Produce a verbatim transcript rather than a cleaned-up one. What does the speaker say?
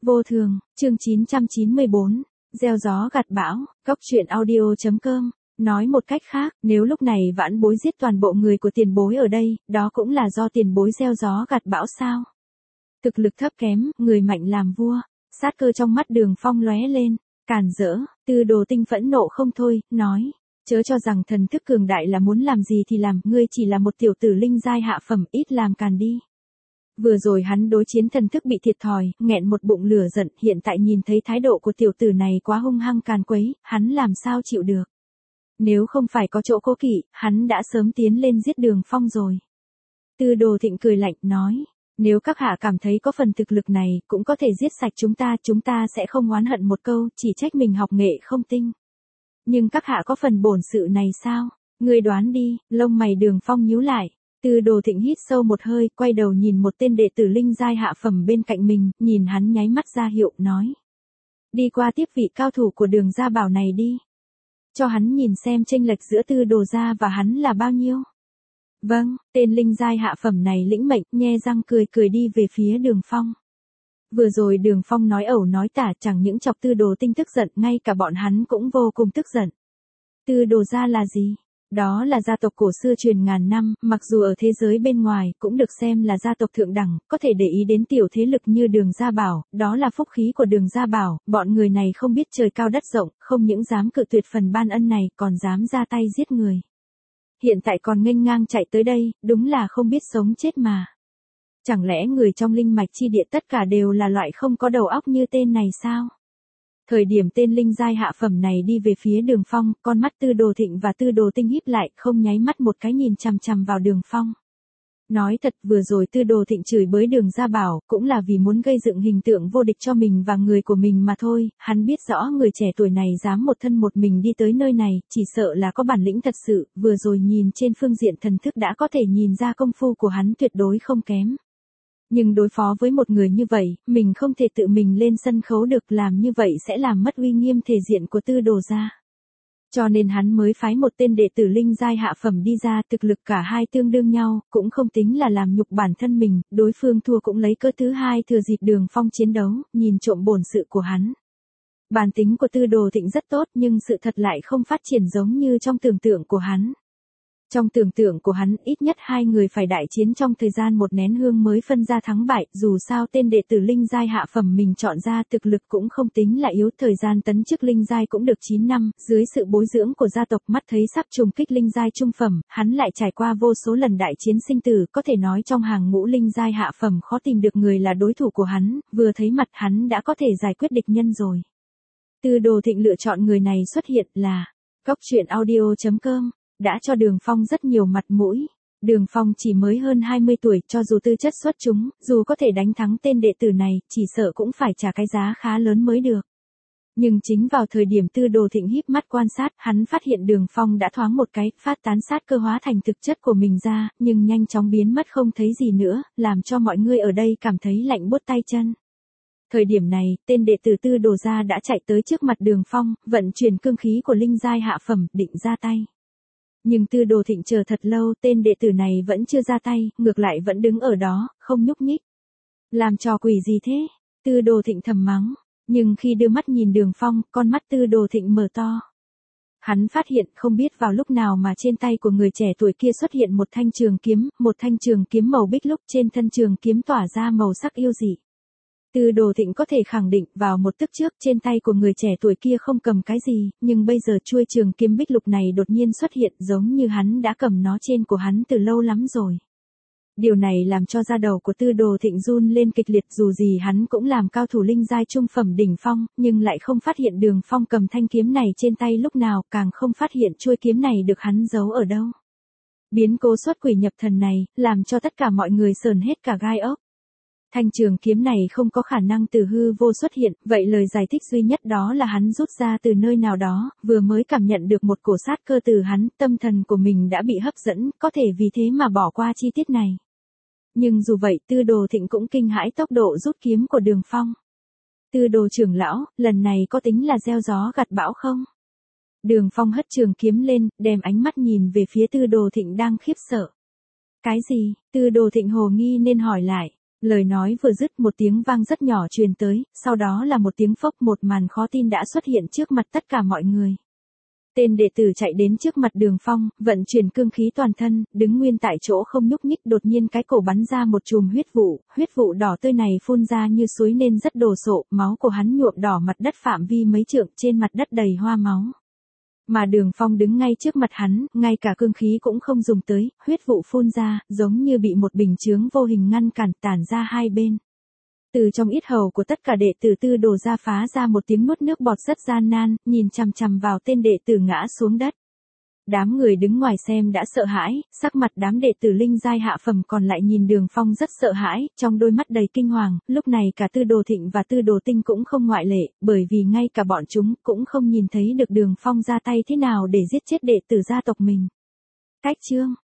Vô thường, chương chín trăm chín mươi bốn, gieo gió gặt bão, góc truyện audio chấm com. Nói một cách khác, nếu lúc này vãn bối giết toàn bộ người của tiền bối ở đây, đó cũng là do tiền bối gieo gió gặt bão sao? Thực lực thấp kém, người mạnh làm vua, sát cơ trong mắt Đường Phong lóe lên, càn rỡ, Tư Đồ Tinh phẫn nộ không thôi, nói, chớ cho rằng thần thức cường đại là muốn làm gì thì làm, ngươi chỉ là một tiểu tử linh giai hạ phẩm, ít làm càn đi. Vừa rồi hắn đối chiến thần thức bị thiệt thòi, nghẹn một bụng lửa giận, hiện tại nhìn thấy thái độ của tiểu tử này quá hung hăng càn quấy, hắn làm sao chịu được. Nếu không phải có chỗ cố kỵ, hắn đã sớm tiến lên giết Đường Phong rồi. Tư Đồ Thịnh cười lạnh, nói, nếu các hạ cảm thấy có phần thực lực này, cũng có thể giết sạch chúng ta, chúng ta sẽ không oán hận một câu, chỉ trách mình học nghệ không tinh. Nhưng các hạ có phần bổn sự này sao? Ngươi đoán đi, lông mày Đường Phong nhíu lại. Tư Đồ Thịnh hít sâu một hơi, quay đầu nhìn một tên đệ tử linh giai hạ phẩm bên cạnh mình, nhìn hắn nháy mắt ra hiệu, nói. Đi qua tiếp vị cao thủ của Đường gia bảo này đi. Cho hắn nhìn xem chênh lệch giữa Tư Đồ gia và hắn là bao nhiêu. Vâng, tên linh giai hạ phẩm này lĩnh mệnh, nhe răng cười cười đi về phía Đường Phong. Vừa rồi Đường Phong nói ẩu nói tả, chẳng những chọc Tư Đồ Tinh tức giận, ngay cả bọn hắn cũng vô cùng tức giận. Tư Đồ gia là gì? Đó là gia tộc cổ xưa truyền ngàn năm, mặc dù ở thế giới bên ngoài cũng được xem là gia tộc thượng đẳng, có thể để ý đến tiểu thế lực như Đường gia bảo, đó là phúc khí của Đường gia bảo, bọn người này không biết trời cao đất rộng, không những dám cự tuyệt phần ban ân này, còn dám ra tay giết người. Hiện tại còn nghênh ngang chạy tới đây, đúng là không biết sống chết mà. Chẳng lẽ người trong linh mạch chi địa tất cả đều là loại không có đầu óc như tên này sao? Thời điểm tên linh giai hạ phẩm này đi về phía Đường Phong, con mắt Tư Đồ Thịnh và Tư Đồ Tinh híp lại, không nháy mắt một cái nhìn chằm chằm vào Đường Phong. Nói thật, vừa rồi Tư Đồ Thịnh chửi bới Đường gia bảo, cũng là vì muốn gây dựng hình tượng vô địch cho mình và người của mình mà thôi, hắn biết rõ người trẻ tuổi này dám một thân một mình đi tới nơi này, chỉ sợ là có bản lĩnh thật sự, vừa rồi nhìn trên phương diện thần thức đã có thể nhìn ra công phu của hắn tuyệt đối không kém. Nhưng đối phó với một người như vậy, mình không thể tự mình lên sân khấu được, làm như vậy sẽ làm mất uy nghiêm thể diện của Tư Đồ gia. Cho nên hắn mới phái một tên đệ tử linh giai hạ phẩm đi ra, thực lực cả hai tương đương nhau, cũng không tính là làm nhục bản thân mình, đối phương thua cũng lấy cớ thứ hai thừa dịp Đường Phong chiến đấu, nhìn trộm bổn sự của hắn. Bản tính của Tư Đồ Thịnh rất tốt nhưng sự thật lại không phát triển giống như trong tưởng tượng của hắn. Trong tưởng tượng của hắn, ít nhất hai người phải đại chiến trong thời gian một nén hương mới phân ra thắng bại, dù sao tên đệ tử linh giai hạ phẩm mình chọn ra thực lực cũng không tính là yếu, thời gian tấn chức linh giai cũng được chín năm, dưới sự bồi dưỡng của gia tộc mắt thấy sắp trùng kích linh giai trung phẩm, hắn lại trải qua vô số lần đại chiến sinh tử, có thể nói trong hàng ngũ linh giai hạ phẩm khó tìm được người là đối thủ của hắn, vừa thấy mặt hắn đã có thể giải quyết địch nhân rồi. Tư Đồ Thịnh lựa chọn người này xuất hiện là góc truyện audio chấm com. Đã cho Đường Phong rất nhiều mặt mũi. Đường Phong chỉ mới hơn hai mươi tuổi, cho dù tư chất xuất chúng, dù có thể đánh thắng tên đệ tử này, chỉ sợ cũng phải trả cái giá khá lớn mới được. Nhưng chính vào thời điểm Tư Đồ Thịnh híp mắt quan sát, hắn phát hiện Đường Phong đã thoáng một cái, phát tán sát cơ hóa thành thực chất của mình ra, nhưng nhanh chóng biến mất không thấy gì nữa, làm cho mọi người ở đây cảm thấy lạnh buốt tay chân. Thời điểm này, tên đệ tử Tư Đồ gia đã chạy tới trước mặt Đường Phong, vận chuyển cương khí của linh giai hạ phẩm, định ra tay. Nhưng Tư Đồ Thịnh chờ thật lâu, tên đệ tử này vẫn chưa ra tay, ngược lại vẫn đứng ở đó, không nhúc nhích. Làm trò quỷ gì thế? Tư Đồ Thịnh thầm mắng, nhưng khi đưa mắt nhìn Đường Phong, con mắt Tư Đồ Thịnh mở to. Hắn phát hiện không biết vào lúc nào mà trên tay của người trẻ tuổi kia xuất hiện một thanh trường kiếm, một thanh trường kiếm màu bích lúc, trên thân trường kiếm tỏa ra màu sắc yêu dị. Tư Đồ Thịnh có thể khẳng định vào một tức trước trên tay của người trẻ tuổi kia không cầm cái gì, nhưng bây giờ chuôi trường kiếm bích lục này đột nhiên xuất hiện giống như hắn đã cầm nó trên của hắn từ lâu lắm rồi. Điều này làm cho da đầu của Tư Đồ Thịnh run lên kịch liệt, dù gì hắn cũng làm cao thủ linh giai trung phẩm đỉnh phong, nhưng lại không phát hiện Đường Phong cầm thanh kiếm này trên tay lúc nào, càng không phát hiện chuôi kiếm này được hắn giấu ở đâu. Biến cố xuất quỷ nhập thần này, làm cho tất cả mọi người sờn hết cả gai ốc. Thanh trường kiếm này không có khả năng từ hư vô xuất hiện, vậy lời giải thích duy nhất đó là hắn rút ra từ nơi nào đó, vừa mới cảm nhận được một cổ sát cơ từ hắn, tâm thần của mình đã bị hấp dẫn, có thể vì thế mà bỏ qua chi tiết này. Nhưng dù vậy, Tư Đồ Thịnh cũng kinh hãi tốc độ rút kiếm của Đường Phong. Tư Đồ trưởng lão, lần này có tính là gieo gió gặt bão không? Đường Phong hất trường kiếm lên, đem ánh mắt nhìn về phía Tư Đồ Thịnh đang khiếp sợ. Cái gì? Tư Đồ Thịnh hồ nghi nên hỏi lại. Lời nói vừa dứt một tiếng vang rất nhỏ truyền tới, sau đó là một tiếng phốc, một màn khó tin đã xuất hiện trước mặt tất cả mọi người. Tên đệ tử chạy đến trước mặt Đường Phong, vận chuyển cương khí toàn thân, đứng nguyên tại chỗ không nhúc nhích, đột nhiên cái cổ bắn ra một chùm huyết vụ, huyết vụ đỏ tươi này phun ra như suối nên rất đồ sộ, máu của hắn nhuộm đỏ mặt đất phạm vi mấy trượng, trên mặt đất đầy hoa máu. Mà Đường Phong đứng ngay trước mặt hắn, ngay cả cương khí cũng không dùng tới, huyết vụ phun ra, giống như bị một bình chướng vô hình ngăn cản tản ra hai bên. Từ trong yết hầu của tất cả đệ tử Tư Đồ ra phá ra một tiếng nuốt nước bọt rất gian nan, nhìn chằm chằm vào tên đệ tử ngã xuống đất. Đám người đứng ngoài xem đã sợ hãi, sắc mặt đám đệ tử linh giai hạ phẩm còn lại nhìn Đường Phong rất sợ hãi, trong đôi mắt đầy kinh hoàng, lúc này cả Tư Đồ Thịnh và Tư Đồ Tinh cũng không ngoại lệ, bởi vì ngay cả bọn chúng cũng không nhìn thấy được Đường Phong ra tay thế nào để giết chết đệ tử gia tộc mình. Cách chương